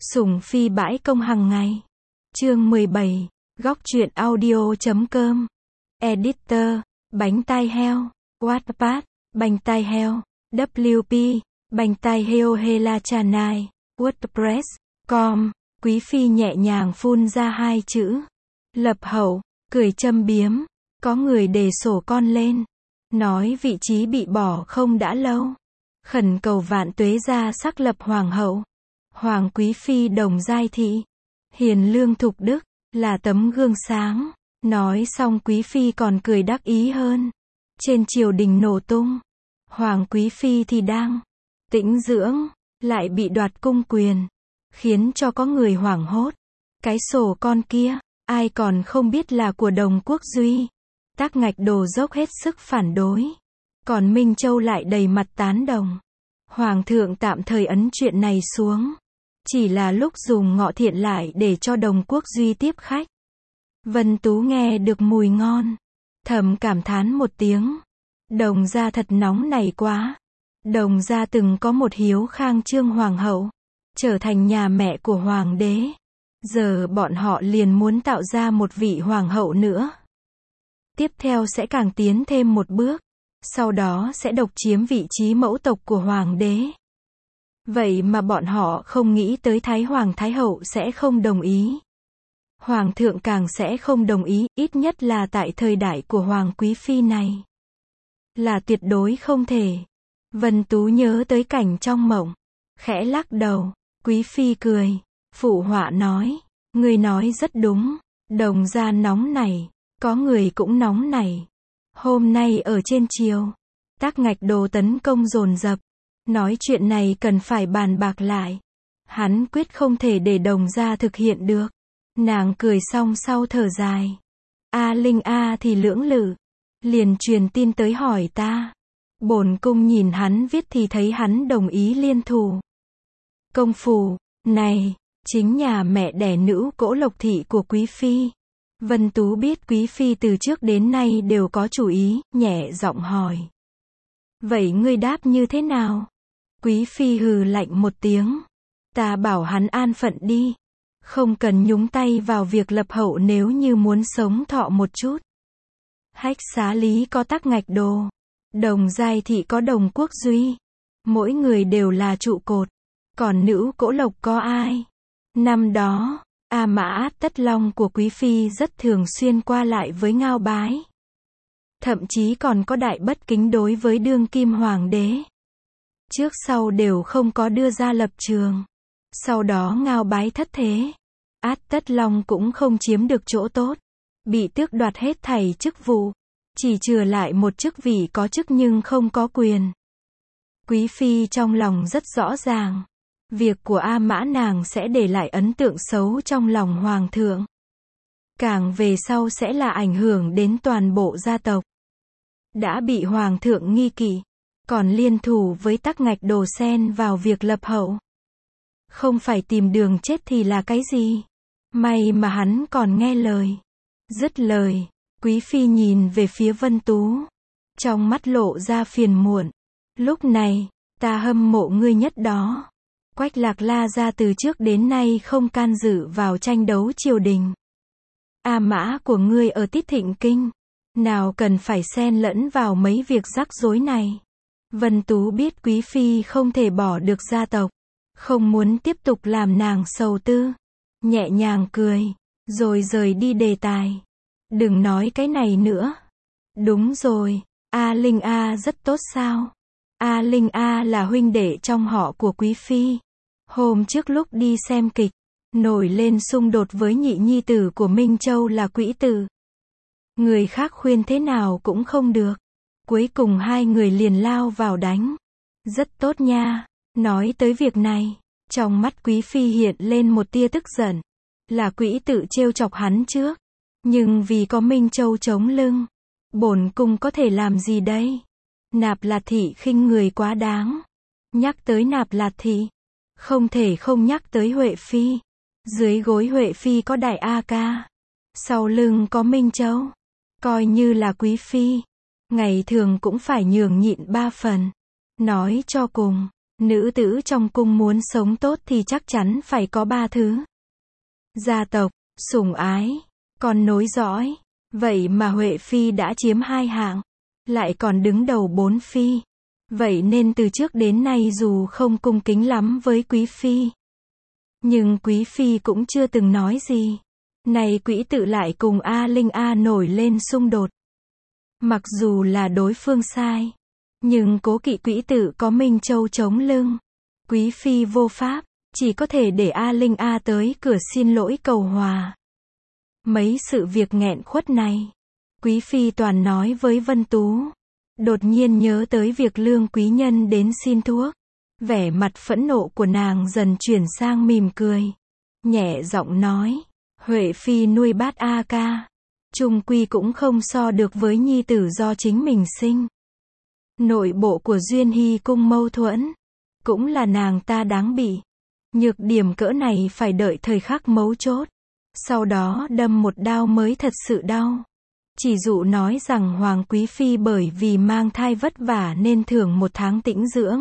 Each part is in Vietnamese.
Sủng phi bãi công hàng ngày. Chương 17. Góc truyện audio.com. Editor. Bánh tai heo. Wattpad. Bánh tai heo. WP. Bánh tai heo Hela Chanai. WordPress.com. Quý phi nhẹ nhàng phun ra hai chữ. Lập hậu. Cười châm biếm. Có người đề sổ con lên. Nói vị trí bị bỏ không đã lâu. Khẩn cầu vạn tuế ra sắc lập hoàng hậu. Hoàng quý phi Đồng Giai Thị. Hiền lương thục đức, là tấm gương sáng. Nói xong quý phi còn cười đắc ý hơn. Trên triều đình nổ tung. Hoàng quý phi thì đang tĩnh dưỡng, lại bị đoạt cung quyền. Khiến cho có người hoảng hốt. Cái sổ con kia, ai còn không biết là của Đồng Quốc Duy. Tác Ngạch Đồ dốc hết sức phản đối. Còn Minh Châu lại đầy mặt tán đồng. Hoàng thượng tạm thời ấn chuyện này xuống. Chỉ là lúc dùng ngọ thiện lại để cho Đồng Quốc Duy tiếp khách. Vân Tú nghe được mùi ngon. Thầm cảm thán một tiếng. Đồng gia thật nóng này quá. Đồng gia từng có một hiếu khang trương hoàng hậu. Trở thành nhà mẹ của hoàng đế. Giờ bọn họ liền muốn tạo ra một vị hoàng hậu nữa. Tiếp theo sẽ càng tiến thêm một bước. Sau đó sẽ độc chiếm vị trí mẫu tộc của hoàng đế. Vậy mà bọn họ không nghĩ tới Thái Hoàng Thái Hậu sẽ không đồng ý. Hoàng thượng càng sẽ không đồng ý, ít nhất là tại thời đại của Hoàng Quý Phi này. Là tuyệt đối không thể. Vân Tú nhớ tới cảnh trong mộng. Khẽ lắc đầu. Quý Phi cười. Phụ họa nói. Người nói rất đúng. Đồng gia nóng này. Có người cũng nóng này. Hôm nay ở trên triều. Tác Ngạch Đồ tấn công dồn dập. Nói chuyện này cần phải bàn bạc lại. Hắn quyết không thể để Đồng gia thực hiện được. Nàng cười xong sau thở dài. A Linh A thì lưỡng lự. Liền truyền tin tới hỏi ta. Bổn cung nhìn hắn viết thì thấy hắn đồng ý liên thủ. Công phủ, này, chính nhà mẹ đẻ nữ Cỗ Lộc Thị của Quý Phi. Vân Tú biết Quý Phi từ trước đến nay đều có chủ ý, nhẹ giọng hỏi. Vậy ngươi đáp như thế nào? Quý Phi hừ lạnh một tiếng. Ta bảo hắn an phận đi. Không cần nhúng tay vào việc lập hậu nếu như muốn sống thọ một chút. Hách Xá Lý có Tác Ngạch Đồ. Đồng Giai Thị có Đồng Quốc Duy. Mỗi người đều là trụ cột. Còn nữ Cỗ Lộc có ai? Năm đó, A Mã Át Tất Long của Quý Phi rất thường xuyên qua lại với Ngao Bái. Thậm chí còn có đại bất kính đối với đương kim hoàng đế. Trước sau đều không có đưa ra lập trường. Sau đó Ngao Bái thất thế. Át Tất Long cũng không chiếm được chỗ tốt. Bị tước đoạt hết thảy chức vụ. Chỉ chừa lại một chức vị có chức nhưng không có quyền. Quý Phi trong lòng rất rõ ràng. Việc của A Mã nàng sẽ để lại ấn tượng xấu trong lòng hoàng thượng. Càng về sau sẽ là ảnh hưởng đến toàn bộ gia tộc. Đã bị hoàng thượng nghi kỵ. Còn liên thủ với Tác Ngạch Đồ xen vào việc lập hậu. Không phải tìm đường chết thì là cái gì? May mà hắn còn nghe lời. Dứt lời, Quý Phi nhìn về phía Vân Tú. Trong mắt lộ ra phiền muộn. Lúc này, ta hâm mộ ngươi nhất đó. Quách Lạc La gia từ trước đến nay không can dự vào tranh đấu triều đình. A Mã của ngươi ở Tít Thịnh Kinh. Nào cần phải xen lẫn vào mấy việc rắc rối này. Vân Tú biết Quý Phi không thể bỏ được gia tộc. Không muốn tiếp tục làm nàng sầu tư. Nhẹ nhàng cười. Rồi rời đi đề tài. Đừng nói cái này nữa. Đúng rồi. A Linh A rất tốt sao? A Linh A là huynh đệ trong họ của Quý Phi. Hôm trước lúc đi xem kịch. Nổi lên xung đột với nhị nhi tử của Minh Châu là Quỹ Tử. Người khác khuyên thế nào cũng không được. Cuối cùng hai người liền lao vào đánh. Rất tốt nha. Nói tới việc này. Trong mắt Quý Phi hiện lên một tia tức giận. Là Quỹ Tử trêu chọc hắn trước. Nhưng vì có Minh Châu chống lưng. Bổn cung có thể làm gì đây? Nạp Lạt Thị khinh người quá đáng. Nhắc tới Nạp Lạt Thị. Không thể không nhắc tới Huệ Phi. Dưới gối Huệ Phi có Đại A Ca. Sau lưng có Minh Châu. Coi như là Quý Phi. Ngày thường cũng phải nhường nhịn 3 phần. Nói cho cùng. Nữ tử trong cung muốn sống tốt thì chắc chắn phải có 3 thứ. Gia tộc, sủng ái, con nối dõi. Vậy mà Huệ Phi đã chiếm 2 hạng, lại còn đứng đầu 4 phi. Vậy nên từ trước đến nay dù không cung kính lắm với Quý Phi, nhưng Quý Phi cũng chưa từng nói gì. Này Quỹ Tự lại cùng A Linh A nổi lên xung đột. Mặc dù là đối phương sai, nhưng cố kỵ Quỹ Tự có Minh Châu chống lưng. Quý Phi vô pháp, chỉ có thể để A Linh A tới cửa xin lỗi cầu hòa. Mấy sự việc nghẹn khuất này, Quý Phi toàn nói với Vân Tú. Đột nhiên nhớ tới việc Lương Quý Nhân đến xin thuốc. Vẻ mặt phẫn nộ của nàng dần chuyển sang mỉm cười. Nhẹ giọng nói, Huệ Phi nuôi bát A Ca, chung quy cũng không so được với nhi tử do chính mình sinh. Nội bộ của Duyên Hy cung mâu thuẫn, cũng là nàng ta đáng bị. Nhược điểm cỡ này phải đợi thời khắc mấu chốt, sau đó đâm một đao mới thật sự đau. Chỉ dụ nói rằng Hoàng Quý Phi bởi vì mang thai vất vả nên thưởng 1 tháng tĩnh dưỡng.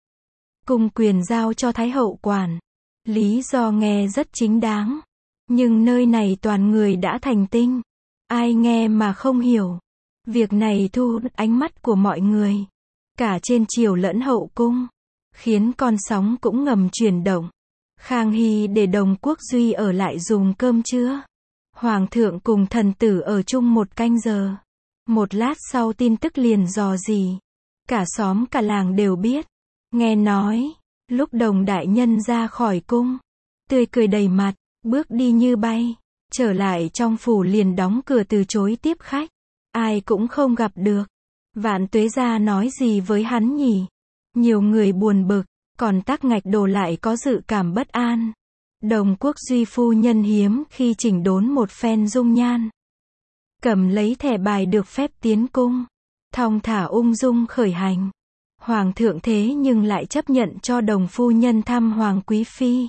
Cung quyền giao cho Thái hậu quản. Lý do nghe rất chính đáng. Nhưng nơi này toàn người đã thành tinh. Ai nghe mà không hiểu. Việc này thu hút ánh mắt của mọi người. Cả trên triều lẫn hậu cung. Khiến con sóng cũng ngầm chuyển động. Khang Hy để Đồng Quốc Duy ở lại dùng cơm trưa. Hoàng thượng cùng thần tử ở chung 1 canh giờ. Một lát sau tin tức liền rò rỉ. Cả xóm cả làng đều biết. Nghe nói, lúc Đồng đại nhân ra khỏi cung, tươi cười đầy mặt, bước đi như bay, trở lại trong phủ liền đóng cửa từ chối tiếp khách. Ai cũng không gặp được. Vạn Tuế gia nói gì với hắn nhỉ? Nhiều người buồn bực, còn Tắc Ngạch Đồ lại có dự cảm bất an. Đồng Quốc Duy phu nhân hiếm khi chỉnh đốn một phen dung nhan. Cầm lấy thẻ bài được phép tiến cung. Thong thả ung dung khởi hành. Hoàng thượng thế nhưng lại chấp nhận cho Đồng phu nhân thăm Hoàng Quý Phi.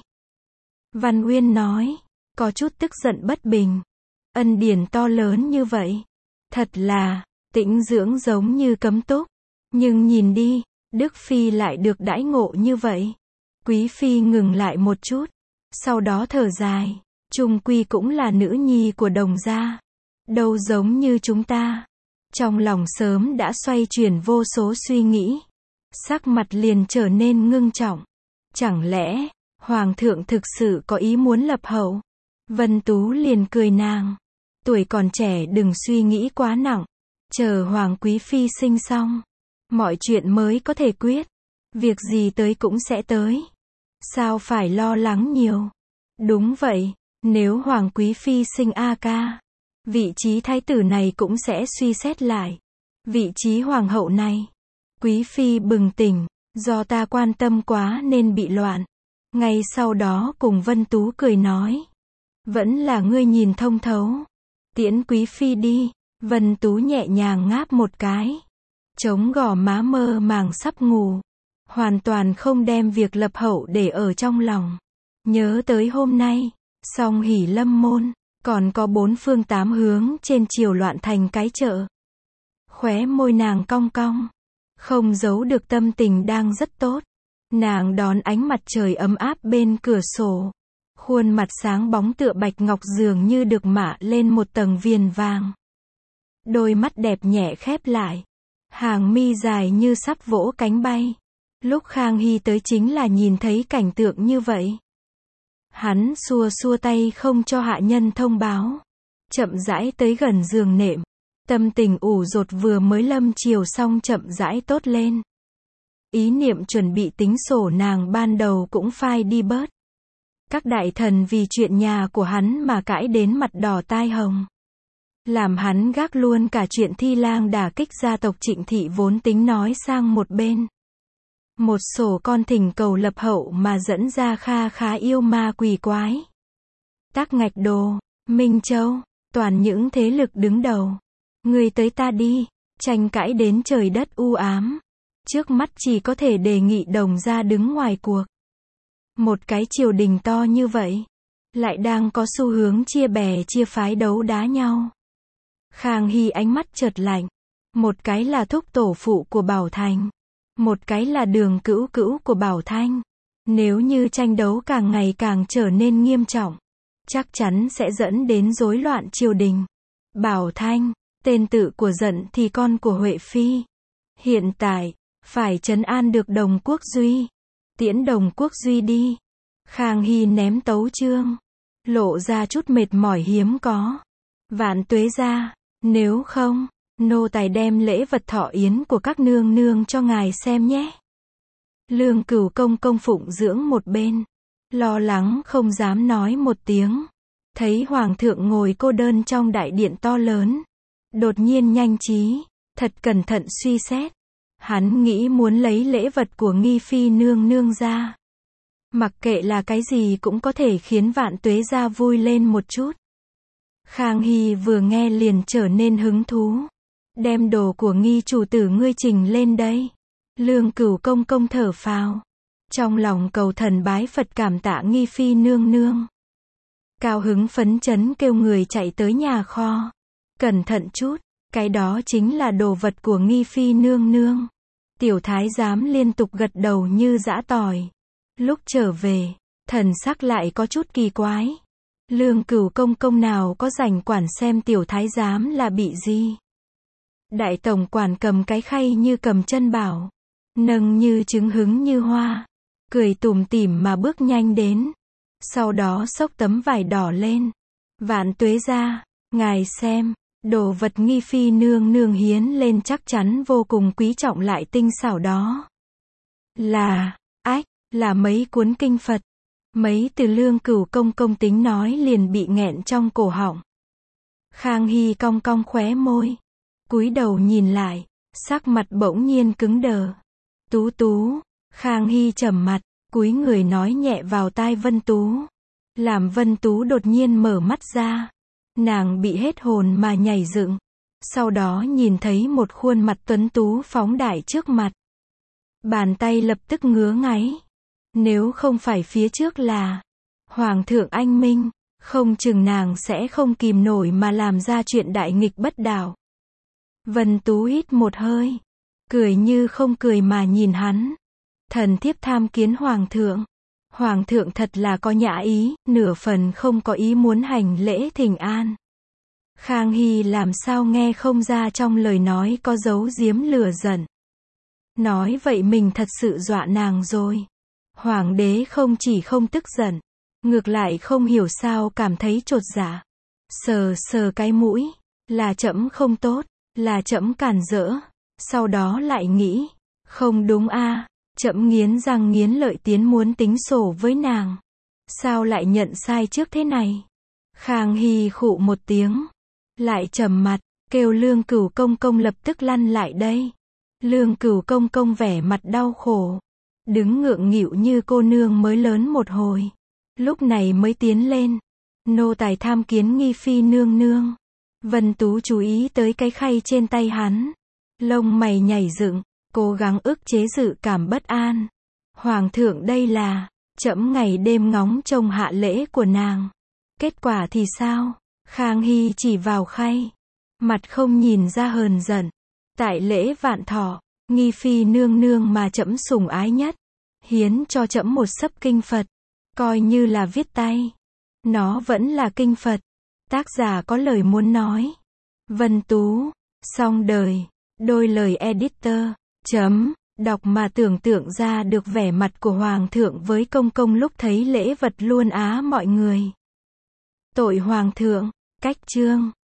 Văn Uyên nói, có chút tức giận bất bình. Ân điển to lớn như vậy. Thật là, tĩnh dưỡng giống như cấm túc. Nhưng nhìn đi, Đức Phi lại được đãi ngộ như vậy. Quý Phi ngừng lại một chút. Sau đó thở dài, chung quy cũng là nữ nhi của Đồng gia. Đâu giống như chúng ta. Trong lòng sớm đã xoay chuyển vô số suy nghĩ. Sắc mặt liền trở nên ngưng trọng. Chẳng lẽ, Hoàng thượng thực sự có ý muốn lập hậu? Vân Tú liền cười nàng. Tuổi còn trẻ đừng suy nghĩ quá nặng. Chờ Hoàng Quý Phi sinh xong. Mọi chuyện mới có thể quyết. Việc gì tới cũng sẽ tới. Sao phải lo lắng nhiều? Đúng vậy, nếu Hoàng Quý Phi sinh A Ca, vị trí thái tử này cũng sẽ suy xét lại. Vị trí hoàng hậu này, Quý Phi bừng tỉnh, do ta quan tâm quá nên bị loạn. Ngay sau đó cùng Vân Tú cười nói, vẫn là ngươi nhìn thông thấu. Tiễn Quý Phi đi. Vân Tú nhẹ nhàng ngáp một cái, chống gò má mơ màng sắp ngủ. Hoàn toàn không đem việc lập hậu để ở trong lòng. Nhớ tới hôm nay, Song Hỷ lâm môn, còn có 4 phương 8 hướng trên triều loạn thành cái chợ. Khóe môi nàng cong cong, không giấu được tâm tình đang rất tốt. Nàng đón ánh mặt trời ấm áp bên cửa sổ. Khuôn mặt sáng bóng tựa bạch ngọc dường như được mạ lên một tầng viền vàng. Đôi mắt đẹp nhẹ khép lại. Hàng mi dài như sắp vỗ cánh bay. Lúc Khang Hy tới chính là nhìn thấy cảnh tượng như vậy. Hắn xua xua tay không cho hạ nhân thông báo. Chậm rãi tới gần giường nệm. Tâm tình ủ dột vừa mới lâm chiều xong chậm rãi tốt lên. Ý niệm chuẩn bị tính sổ nàng ban đầu cũng phai đi bớt. Các đại thần vì chuyện nhà của hắn mà cãi đến mặt đỏ tai hồng. Làm hắn gác luôn cả chuyện Thi Lang đả kích gia tộc Trịnh Thị vốn tính nói sang một bên. Một sổ con thỉnh cầu lập hậu mà dẫn ra kha khá yêu ma quỷ quái. Tắc Ngạch Đồ, Minh Châu, toàn những thế lực đứng đầu. Người tới ta đi, tranh cãi đến trời đất u ám. Trước mắt chỉ có thể đề nghị Đồng gia đứng ngoài cuộc. Một cái triều đình to như vậy, lại đang có xu hướng chia bè chia phái đấu đá nhau. Khang Hy ánh mắt chợt lạnh. Một cái là thúc tổ phụ của Bảo Thành. một cái là Đường Cữu Cữu của Bảo Thanh. Nếu như tranh đấu càng ngày càng trở nên nghiêm trọng, chắc chắn sẽ dẫn đến rối loạn triều đình. Bảo Thanh, tên tự của Dận thì con của Huệ Phi. Hiện tại, phải trấn an được Đồng Quốc Duy. Tiễn Đồng Quốc Duy đi. Khang Hy ném tấu chương, lộ ra chút mệt mỏi hiếm có. Vạn tuế gia, nếu không, nô tài đem lễ vật thọ yến của các nương nương cho ngài xem nhé. Lương Cửu công công phụng dưỡng một bên, lo lắng không dám nói một tiếng. Thấy hoàng thượng ngồi cô đơn trong đại điện to lớn, đột nhiên nhanh trí, thật cẩn thận suy xét. Hắn nghĩ muốn lấy lễ vật của Nghi Phi nương nương ra. Mặc kệ là cái gì cũng có thể khiến Vạn Tuế gia vui lên một chút. Khang Hy vừa nghe liền trở nên hứng thú. Đem đồ của Nghi chủ tử ngươi trình lên đây. Lương Cửu công công thở phào. Trong lòng cầu thần bái Phật cảm tạ Nghi Phi nương nương. Cao hứng phấn chấn kêu người chạy tới nhà kho. Cẩn thận chút, cái đó chính là đồ vật của Nghi Phi nương nương. Tiểu thái giám liên tục gật đầu như giã tỏi. Lúc trở về, thần sắc lại có chút kỳ quái. Lương Cửu công công nào có rảnh quản xem tiểu thái giám là bị gì. Đại tổng quản cầm cái khay như cầm chân bảo, nâng như trứng hứng như hoa, cười tủm tỉm mà bước nhanh đến. Sau đó xốc tấm vải đỏ lên. Vạn tuế gia, ngài xem, đồ vật Nghi Phi nương nương hiến lên chắc chắn vô cùng quý trọng lại tinh xảo đó. Là mấy cuốn kinh Phật. Mấy từ Lương Cửu công công tính nói liền bị nghẹn trong cổ họng. Khang Hy cong cong khóe môi, cúi đầu nhìn lại, sắc mặt bỗng nhiên cứng đờ. Tú Tú, Khang Hy trầm mặt, cúi người nói nhẹ vào tai Vân Tú. Làm Vân Tú đột nhiên mở mắt ra. Nàng bị hết hồn mà nhảy dựng. Sau đó nhìn thấy một khuôn mặt tuấn tú phóng đại trước mặt. Bàn tay lập tức ngứa ngáy. Nếu không phải phía trước là Hoàng thượng anh minh, không chừng nàng sẽ không kìm nổi mà làm ra chuyện đại nghịch bất đạo. Vân Tú hít một hơi, cười như không cười mà nhìn hắn. Thần thiếp tham kiến Hoàng thượng. Hoàng thượng thật là có nhã ý, nửa phần không có ý muốn hành lễ thỉnh an. Khang Hy làm sao nghe không ra trong lời nói có giấu giếm lửa giận. Nói vậy mình thật sự dọa nàng rồi. Hoàng đế không chỉ không tức giận, ngược lại không hiểu sao cảm thấy chột dạ. Sờ sờ cái mũi, là trẫm không tốt, là trẫm cản rỡ. Sau đó lại nghĩ, không đúng a, trẫm nghiến răng nghiến lợi tiến muốn tính sổ với nàng. Sao lại nhận sai trước thế này? Khang Hy khụ một tiếng, lại trầm mặt, kêu Lương Cửu công công lập tức lăn lại đây. Lương Cửu công công vẻ mặt đau khổ, đứng ngượng nghịu như cô nương mới lớn một hồi. Lúc này mới tiến lên. Nô tài tham kiến Nghi Phi nương nương. Vân Tú chú ý tới cái khay trên tay hắn. Lông mày nhảy dựng, cố gắng ức chế dự cảm bất an. Hoàng thượng đây là, trẫm ngày đêm ngóng trông hạ lễ của nàng. Kết quả thì sao? Khang Hy chỉ vào khay. Mặt không nhìn ra hờn giận. Tại lễ vạn thọ, Nghi Phi nương nương mà trẫm sủng ái nhất, hiến cho trẫm một sấp kinh Phật. Coi như là viết tay. Nó vẫn là kinh Phật. Tác giả có lời muốn nói. Vân Tú, xong đời. Đôi lời editor. Đọc mà tưởng tượng ra được vẻ mặt của Hoàng thượng với công công lúc thấy lễ vật luôn á mọi người. Tội Hoàng thượng. Cách chương.